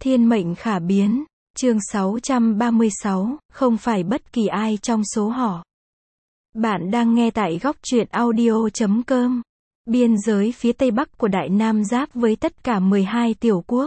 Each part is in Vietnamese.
Thiên mệnh khả biến, chương 636, không phải bất kỳ ai trong số họ. Bạn đang nghe tại góc truyện audio.com. Biên giới phía tây bắc của Đại Nam giáp với tất cả 12 tiểu quốc.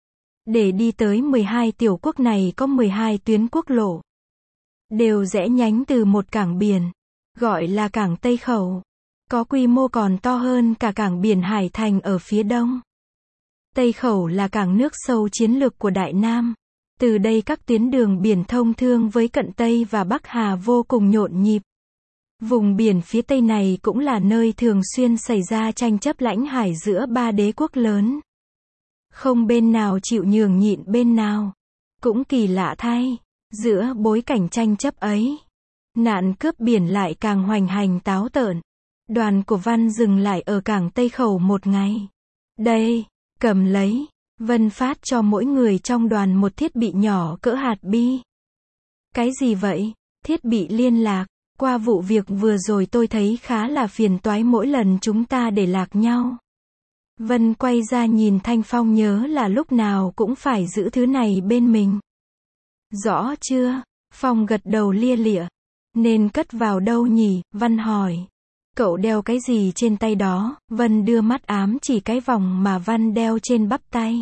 Để đi tới 12 tiểu quốc này có 12 tuyến quốc lộ. Đều rẽ nhánh từ một cảng biển, gọi là cảng Tây Khẩu. Có quy mô còn to hơn cả cảng biển Hải Thành ở phía đông. Tây Khẩu là cảng nước sâu chiến lược của Đại Nam. Từ đây các tuyến đường biển thông thương với cận Tây và Bắc Hà vô cùng nhộn nhịp. Vùng biển phía Tây này cũng là nơi thường xuyên xảy ra tranh chấp lãnh hải giữa ba đế quốc lớn. Không bên nào chịu nhường nhịn bên nào. Cũng kỳ lạ thay, giữa bối cảnh tranh chấp ấy, nạn cướp biển lại càng hoành hành táo tợn. Đoàn của Văn dừng lại ở cảng Tây Khẩu một ngày. Đây, cầm lấy. Vân phát cho mỗi người trong đoàn một thiết bị nhỏ cỡ hạt bi. Cái gì vậy? Thiết bị liên lạc. Qua vụ việc vừa rồi tôi thấy khá là phiền toái mỗi lần chúng ta để lạc nhau. Vân quay ra nhìn Thanh Phong, nhớ là lúc nào cũng phải giữ thứ này bên mình. Rõ chưa? Phong gật đầu lia lịa. Nên cất vào đâu nhỉ? Văn hỏi. Cậu đeo cái gì trên tay đó? Vân đưa mắt ám chỉ cái vòng mà Văn đeo trên bắp tay.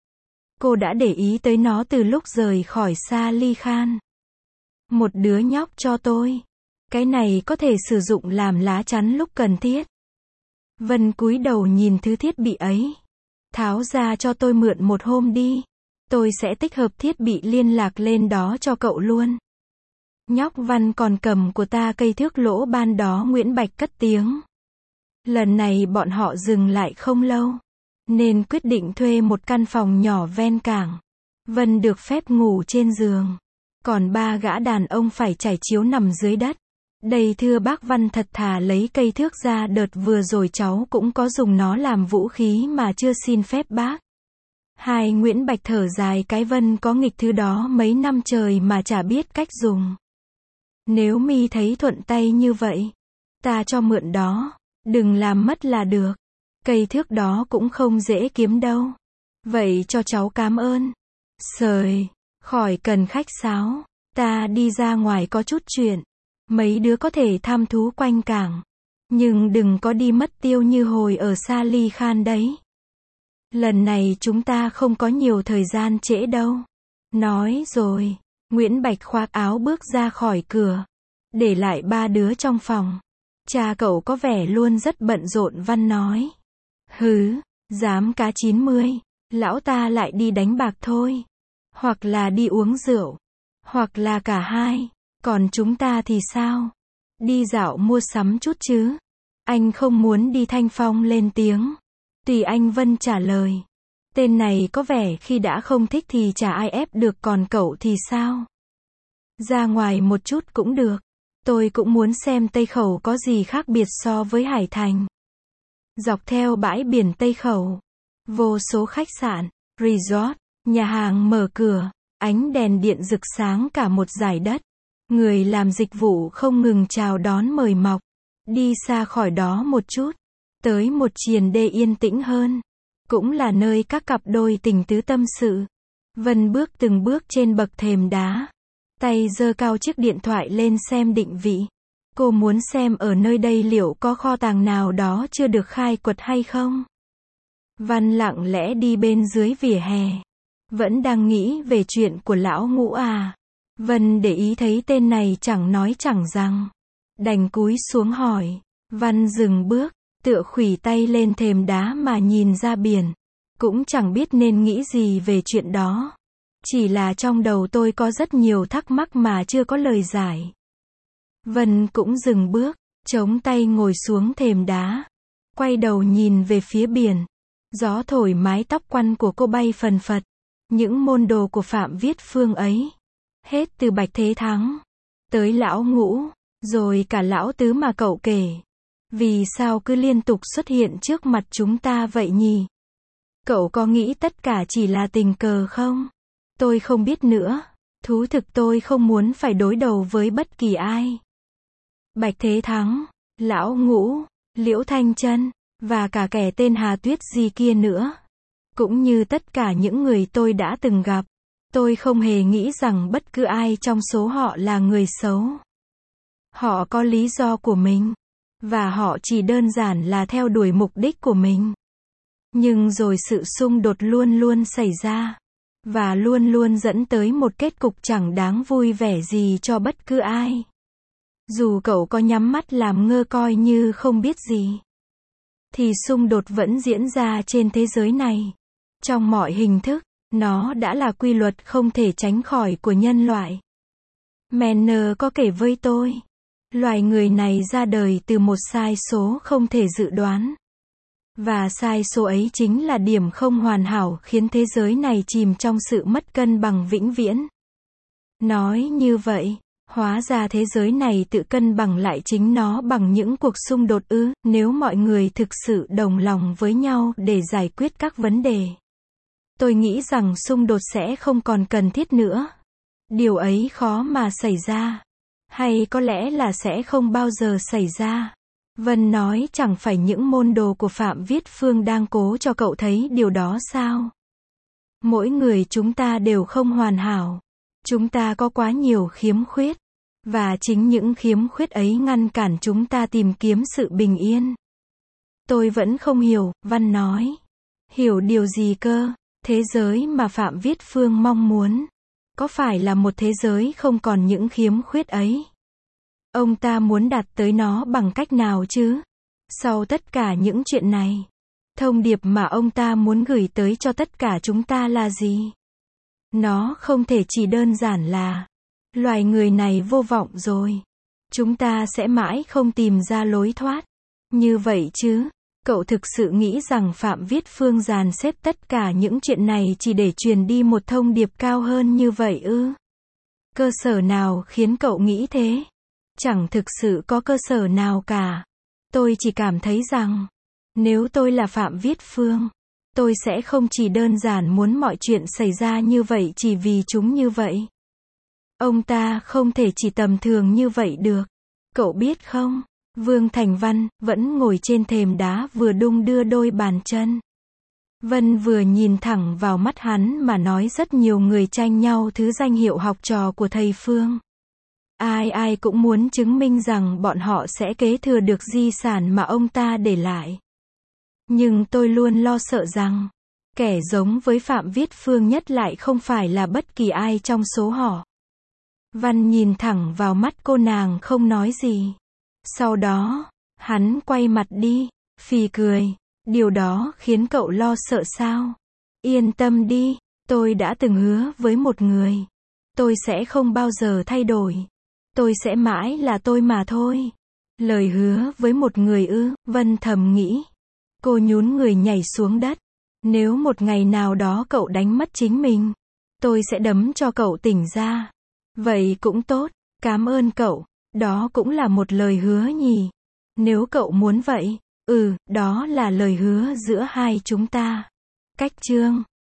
Cô đã để ý tới nó từ lúc rời khỏi Sa Ly Khan. Một đứa nhóc cho tôi. Cái này có thể sử dụng làm lá chắn lúc cần thiết. Vân cúi đầu nhìn thứ thiết bị ấy. Tháo ra cho tôi mượn một hôm đi. Tôi sẽ tích hợp thiết bị liên lạc lên đó cho cậu luôn. Nhóc Văn còn cầm của ta cây thước lỗ ban đó, Nguyễn Bạch cất tiếng. Lần này bọn họ dừng lại không lâu, nên quyết định thuê một căn phòng nhỏ ven cảng. Vân được phép ngủ trên giường. Còn ba gã đàn ông phải trải chiếu nằm dưới đất. Đây thưa bác, Văn thật thà lấy cây thước ra, đợt vừa rồi cháu cũng có dùng nó làm vũ khí mà chưa xin phép bác. Hai Nguyễn Bạch thở dài cái, Vân có nghịch thứ đó mấy năm trời mà chả biết cách dùng. Nếu mi thấy thuận tay như vậy, ta cho mượn đó, đừng làm mất là được. Cây thước đó cũng không dễ kiếm đâu. Vậy cho cháu cảm ơn. Sời, khỏi cần khách sáo, ta đi ra ngoài có chút chuyện. Mấy đứa có thể thăm thú quanh cảng, nhưng đừng có đi mất tiêu như hồi ở Sa Ly Khan đấy. Lần này chúng ta không có nhiều thời gian trễ đâu. Nói rồi, Nguyễn Bạch khoác áo bước ra khỏi cửa, để lại ba đứa trong phòng. Cha cậu có vẻ luôn rất bận rộn. Văn nói. Hứ, dám cá 90, lão ta lại đi đánh bạc thôi. Hoặc là đi uống rượu, hoặc là cả hai. Còn chúng ta thì sao? Đi dạo mua sắm chút chứ? Anh không muốn đi, Thanh Phong lên tiếng. Tùy anh, Vân trả lời. Tên này có vẻ khi đã không thích thì chả ai ép được, còn cậu thì sao? Ra ngoài một chút cũng được. Tôi cũng muốn xem Tây Khẩu có gì khác biệt so với Hải Thành. Dọc theo bãi biển Tây Khẩu, vô số khách sạn, resort, nhà hàng mở cửa, ánh đèn điện rực sáng cả một dải đất. Người làm dịch vụ không ngừng chào đón mời mọc. Đi xa khỏi đó một chút, tới một triền đê yên tĩnh hơn. Cũng là nơi các cặp đôi tình tứ tâm sự. Vân bước từng bước trên bậc thềm đá. Tay giơ cao chiếc điện thoại lên xem định vị. Cô muốn xem ở nơi đây liệu có kho tàng nào đó chưa được khai quật hay không. Văn lặng lẽ đi bên dưới vỉa hè. Vẫn đang nghĩ về chuyện của lão Ngũ à. Vân để ý thấy tên này chẳng nói chẳng rằng. Đành cúi xuống hỏi. Văn dừng bước, tựa khuỷu tay lên thềm đá mà nhìn ra biển. Cũng chẳng biết nên nghĩ gì về chuyện đó. Chỉ là trong đầu tôi có rất nhiều thắc mắc mà chưa có lời giải. Vân cũng dừng bước, chống tay ngồi xuống thềm đá. Quay đầu nhìn về phía biển. Gió thổi mái tóc quăn của cô bay phần phật. Những môn đồ của Phạm Viết Phương ấy. Hết từ Bạch Thế Thắng, tới lão Ngũ, rồi cả lão Tứ mà cậu kể. Vì sao cứ liên tục xuất hiện trước mặt chúng ta vậy nhỉ? Cậu có nghĩ tất cả chỉ là tình cờ không? Tôi không biết nữa. Thú thực tôi không muốn phải đối đầu với bất kỳ ai. Bạch Thế Thắng, lão Ngũ, Liễu Thanh Trân, và cả kẻ tên Hà Tuyết gì kia nữa. Cũng như tất cả những người tôi đã từng gặp, tôi không hề nghĩ rằng bất cứ ai trong số họ là người xấu. Họ có lý do của mình, và họ chỉ đơn giản là theo đuổi mục đích của mình. Nhưng rồi sự xung đột luôn luôn xảy ra, và luôn luôn dẫn tới một kết cục chẳng đáng vui vẻ gì cho bất cứ ai. Dù cậu có nhắm mắt làm ngơ coi như không biết gì, thì xung đột vẫn diễn ra trên thế giới này. Trong mọi hình thức, nó đã là quy luật không thể tránh khỏi của nhân loại. Manner có kể với tôi, loài người này ra đời từ một sai số không thể dự đoán. Và sai số ấy chính là điểm không hoàn hảo khiến thế giới này chìm trong sự mất cân bằng vĩnh viễn. Nói như vậy, hóa ra thế giới này tự cân bằng lại chính nó bằng những cuộc xung đột ư, nếu mọi người thực sự đồng lòng với nhau để giải quyết các vấn đề. Tôi nghĩ rằng xung đột sẽ không còn cần thiết nữa. Điều ấy khó mà xảy ra. Hay có lẽ là sẽ không bao giờ xảy ra. Vân nói chẳng phải những môn đồ của Phạm Viết Phương đang cố cho cậu thấy điều đó sao? Mỗi người chúng ta đều không hoàn hảo. Chúng ta có quá nhiều khiếm khuyết. Và chính những khiếm khuyết ấy ngăn cản chúng ta tìm kiếm sự bình yên. Tôi vẫn không hiểu, Văn nói. Hiểu điều gì cơ? Thế giới mà Phạm Viết Phương mong muốn, có phải là một thế giới không còn những khiếm khuyết ấy? Ông ta muốn đạt tới nó bằng cách nào chứ? Sau tất cả những chuyện này, thông điệp mà ông ta muốn gửi tới cho tất cả chúng ta là gì? Nó không thể chỉ đơn giản là loài người này vô vọng rồi. Chúng ta sẽ mãi không tìm ra lối thoát. Như vậy chứ? Cậu thực sự nghĩ rằng Phạm Viết Phương dàn xếp tất cả những chuyện này chỉ để truyền đi một thông điệp cao hơn như vậy ư? Cơ sở nào khiến cậu nghĩ thế? Chẳng thực sự có cơ sở nào cả. Tôi chỉ cảm thấy rằng, nếu tôi là Phạm Viết Phương, tôi sẽ không chỉ đơn giản muốn mọi chuyện xảy ra như vậy chỉ vì chúng như vậy. Ông ta không thể chỉ tầm thường như vậy được. Cậu biết không? Vương Thành Văn vẫn ngồi trên thềm đá vừa đung đưa đôi bàn chân. Vân vừa nhìn thẳng vào mắt hắn mà nói rất nhiều người tranh nhau thứ danh hiệu học trò của thầy Phương. Ai ai cũng muốn chứng minh rằng bọn họ sẽ kế thừa được di sản mà ông ta để lại. Nhưng tôi luôn lo sợ rằng, kẻ giống với Phạm Viết Phương nhất lại không phải là bất kỳ ai trong số họ. Văn nhìn thẳng vào mắt cô nàng không nói gì. Sau đó, hắn quay mặt đi, phì cười. Điều đó khiến cậu lo sợ sao? Yên tâm đi, tôi đã từng hứa với một người. Tôi sẽ không bao giờ thay đổi. Tôi sẽ mãi là tôi mà thôi. Lời hứa với một người ư? Vân thầm nghĩ. Cô nhún người nhảy xuống đất. Nếu một ngày nào đó cậu đánh mất chính mình, tôi sẽ đấm cho cậu tỉnh ra. Vậy cũng tốt, cảm ơn cậu. Đó cũng là một lời hứa nhỉ. Nếu cậu muốn vậy, đó là lời hứa giữa hai chúng ta. Cách chương